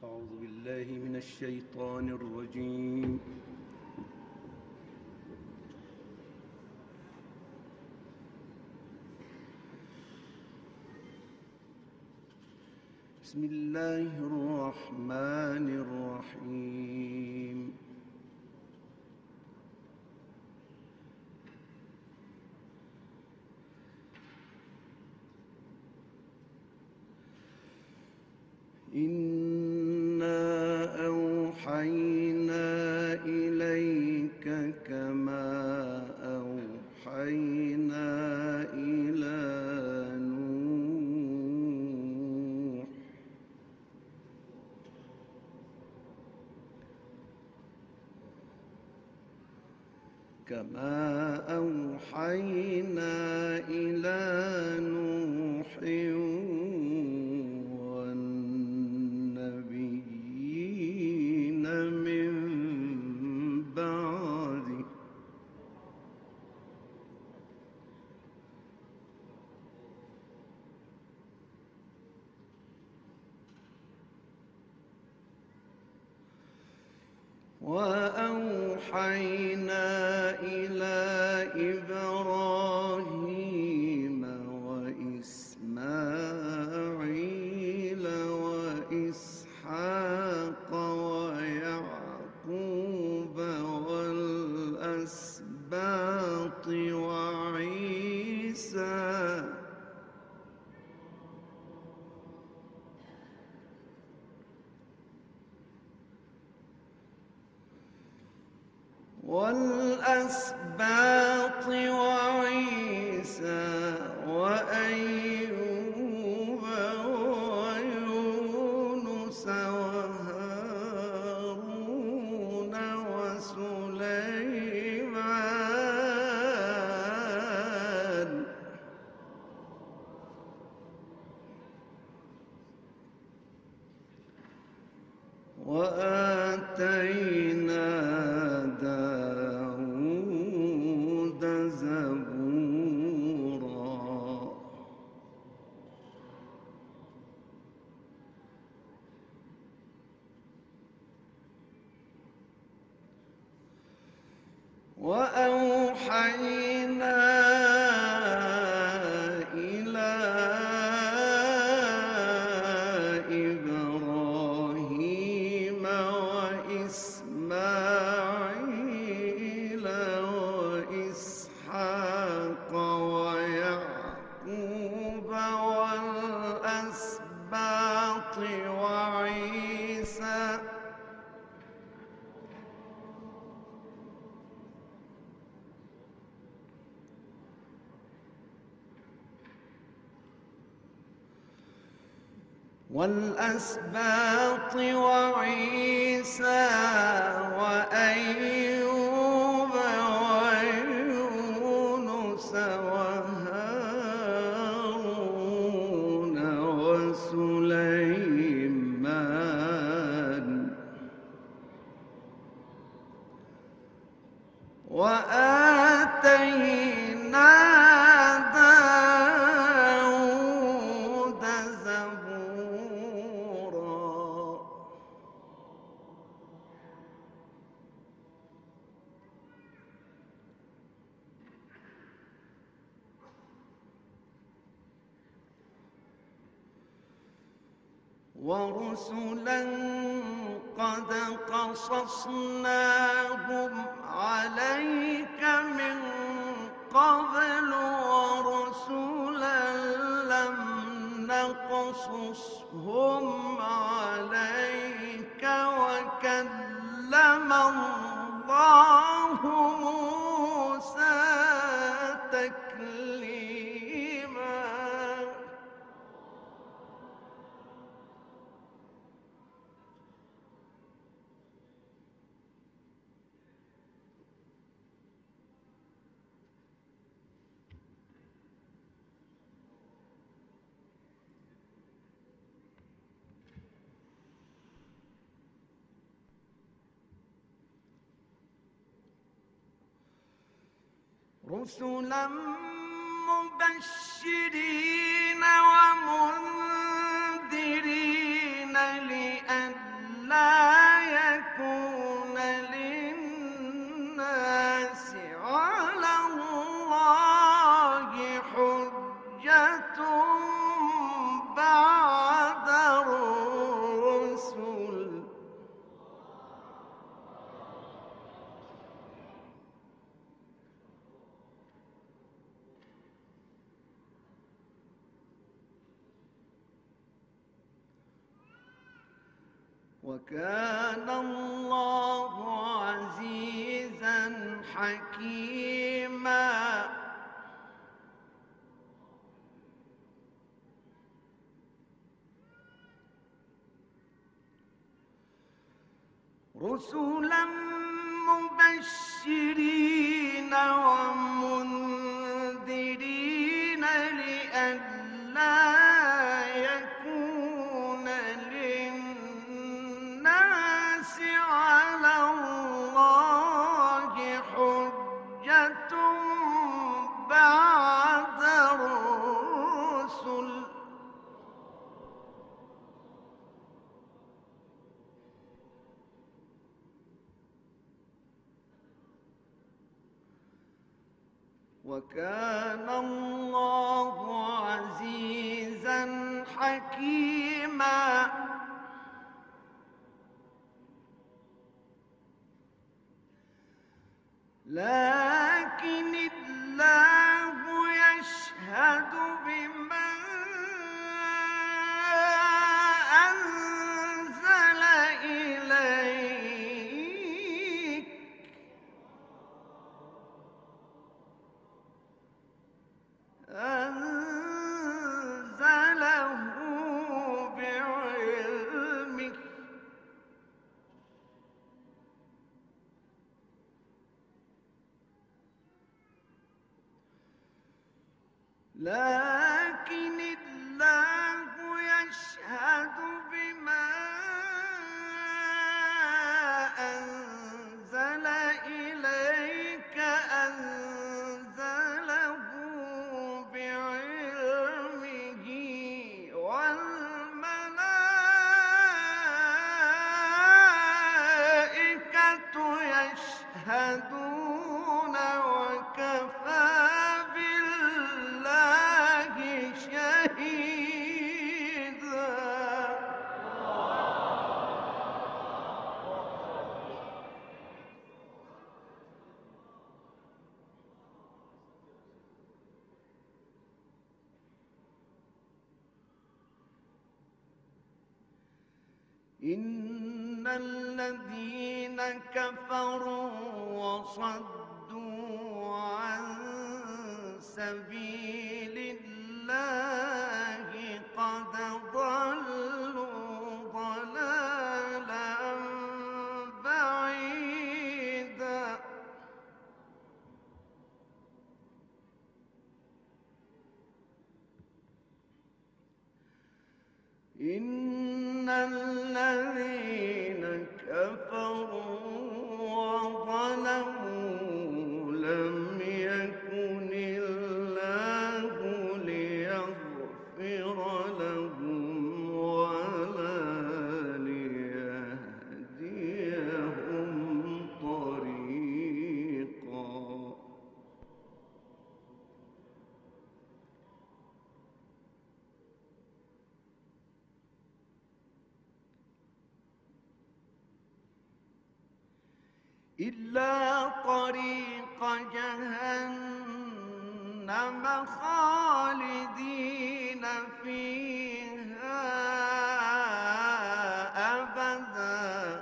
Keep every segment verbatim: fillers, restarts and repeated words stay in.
أعوذ بالله من الشيطان الرجيم. بسم الله الرحمن الرحيم. إنا أوحينا إليك كما أوحينا إلى نوح كما أوحينا إلى نوح وأوحينا إلى إبراهيم وإسماعيل وإسحاق ويعقوب والأسباط وعيسى والأسباط وعيسى وأيوب ويونس وهارون وسليمان وآتينا داود زبورا وأوحينا إلى إبراهيم وإسماعيل وإسحاق ويعقوب والأسباط وعيسى والأسباط وعيسى وأيوب ويونس وهارون وسليمان وآتينا داود زبورا ورسلا قد قصصناهم عليك من قبل ورسلا لم نقصصهم عليك وكلم الله موسى تكليما رسلا مبشرين ومنذرين لئلا بعد الرسل. وكان الله عزيزا حكيما. رسلا مبشرين ومنذرين لئلا يكون للناس على الله حجة بعد الرسل. وكان الله عزيزا حكيما. لكن الله يشهد بما أنزل إليك أنزله بعلمه. لكن الله يشهد بما أنزل إليك أنزله بعلمه والملائكة يشهدون وكفى بالله شهيدا. إن الذين كفروا وصدوا عن سبيل الله قد ضلوا ضلالا بعيدا. إن الذين كفروا وظلموا لم يكن الله ليغفر لهم ولا ليهديهم طريقا. إلا طريق جهنم خالدين فيها أبدا.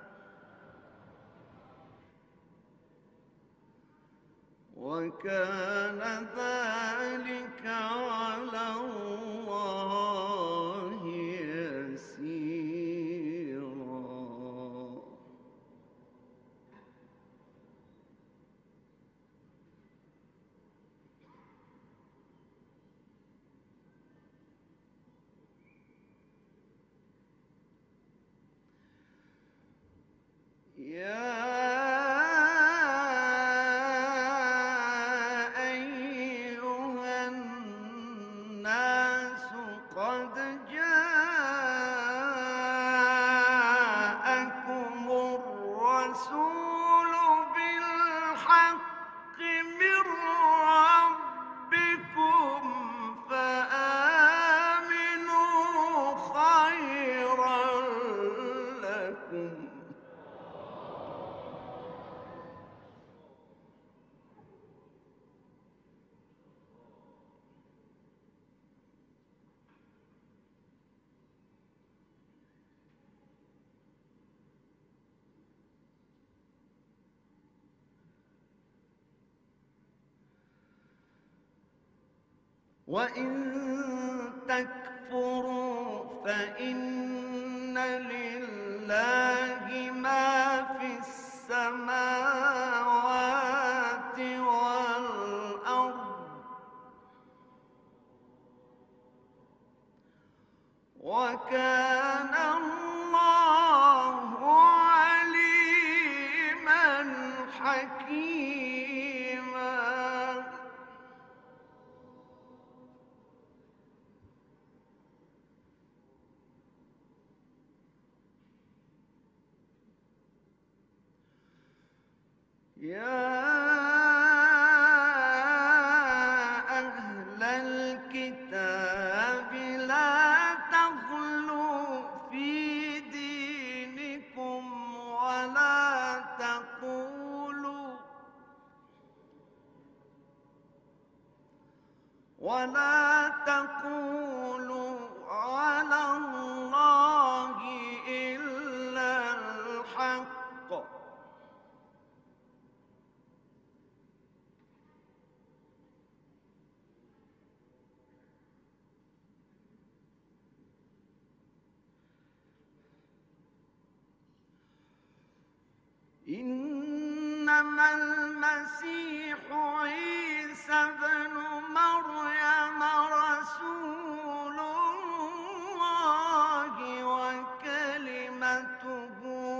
وكان ذلك على الله يسيرا. وإن تكفروا فإن لله ما في السماوات والأرض وكان الله عليما حكيما. يا أهل الكتاب لا تغلوا في دينكم ولا تقولوا ولا تقولوا على الله إلا الحق إنما المسيح عيسى ابن مريم رسول الله وكلمته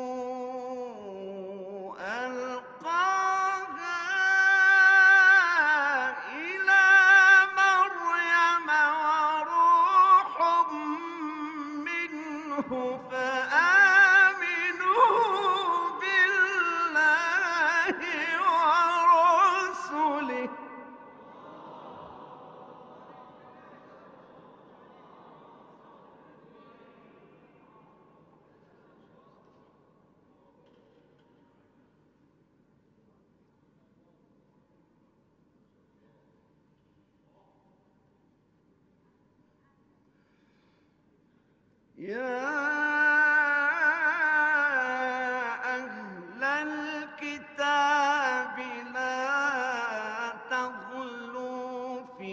ألقاها إلى مريم وروح منه فآمنوا ورسله يا أهل الكتاب لا تغلوا في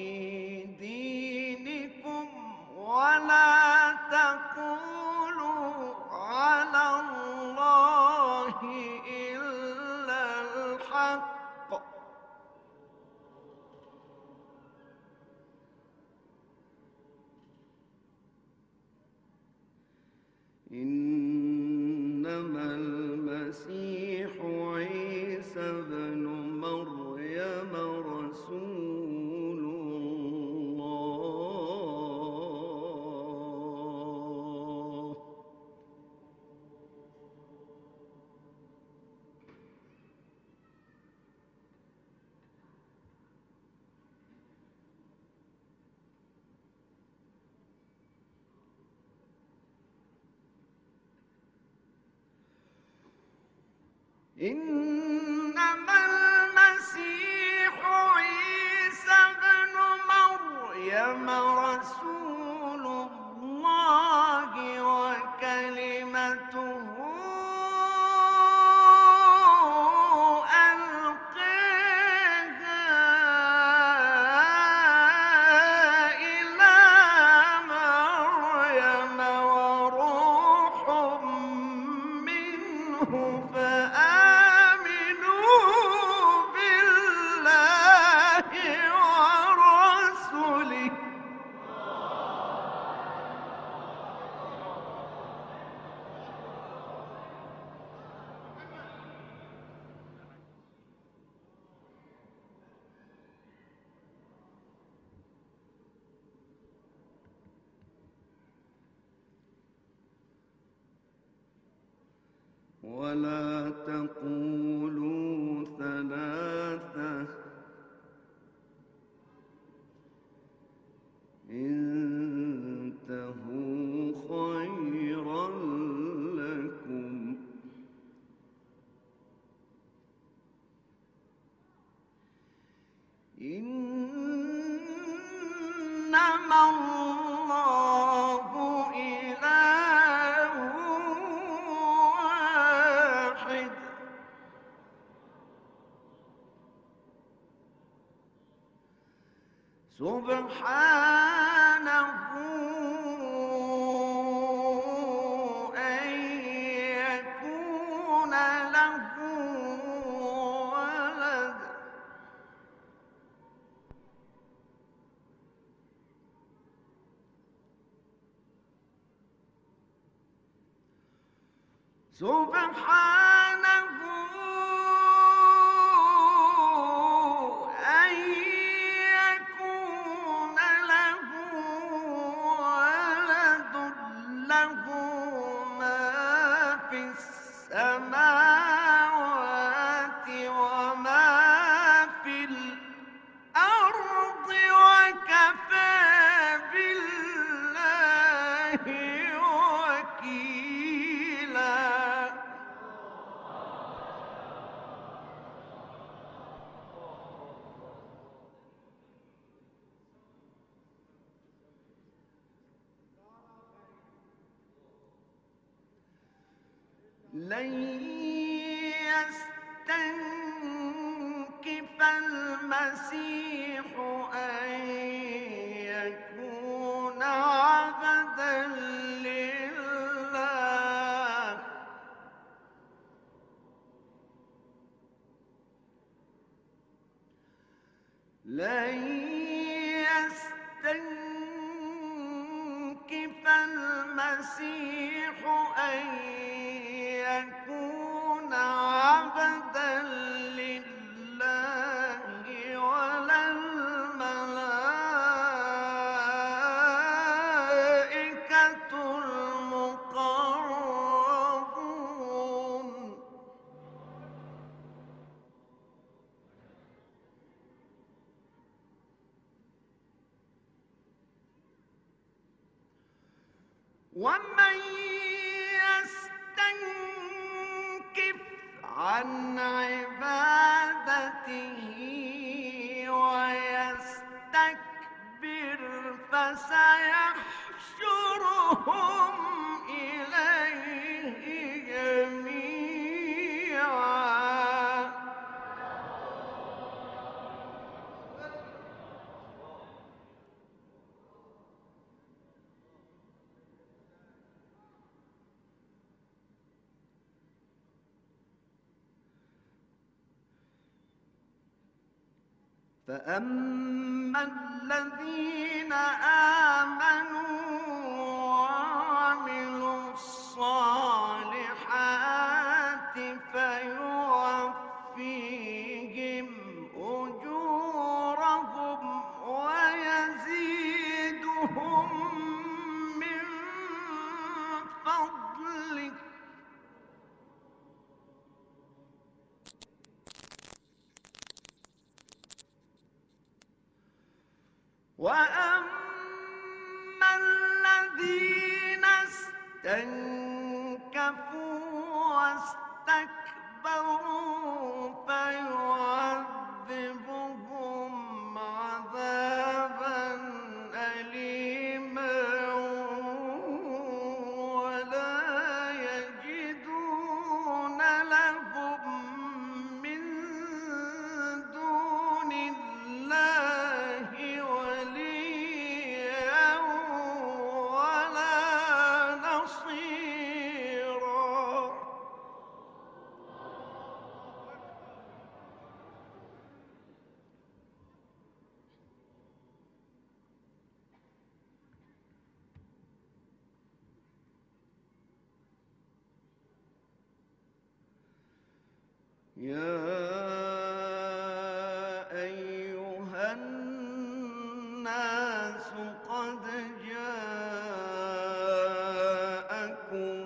دينكم ولا تقولوا على الله إلا الحق إنما المسيح عيسى ابن مريم رسول الله إنما المسيح عيسى ابن مريم رسول الله وكلمته ألقاها إلى مريم وروح منه فآمنوا بالله ورسله ولا تقولوا ثلاثة انتهوا خيرا لكم إنما الله إله واحد سبحانه أن يكون له ولد، له ما في السماوات وما في الأرض وكفى بالله وكيلا. لن يستنكف المسيح أن يكون عبدا لله، لن يستنكف المسيح أن يكون عبدا لله ولا الملائكة المقربون. ومن يستنكف عن عبادته ويستكبر فسيحشرهم إليه جميعا. فأما الذين آمنوا وعملوا الصالحات فيوفيهم أجورهم ويزيدهم من فضله، وأما الذين استنكفوا واستكبروا فيعذبهم عذابا أليما ولا يجدون لهم من دون الله وليا ولا نصيرا. يا أيها الناس قد جاءكم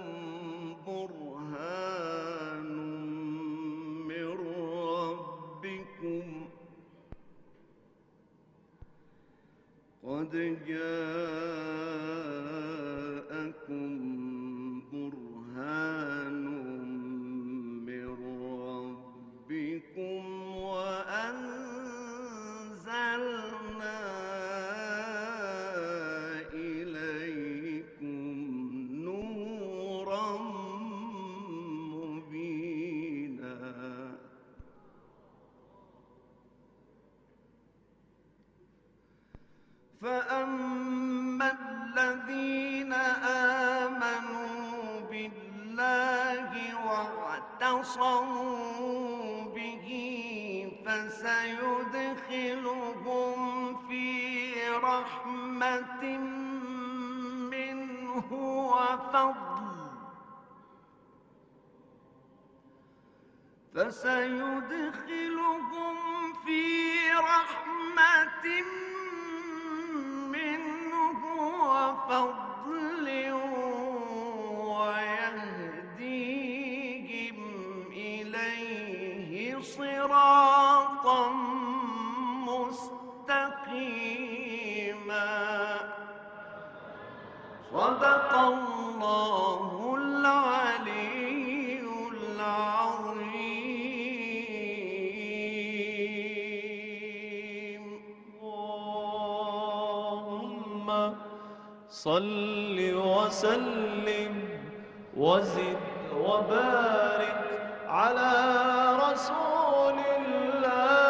برهان من ربكم قد جاءكم برهان من ربكم وأنزلنا إليكم نورا مبينا. فأما الذين آمنوا بالله واعتصموا به فسيدخلهم في رحمة منه وفضل فسيدخلهم في رحمة منه وفضل ويهديهم إليه صراطا مستقيما. صدق الله العلي العظيم. اللهم صل وسلم وزد وبارك على رسول الله.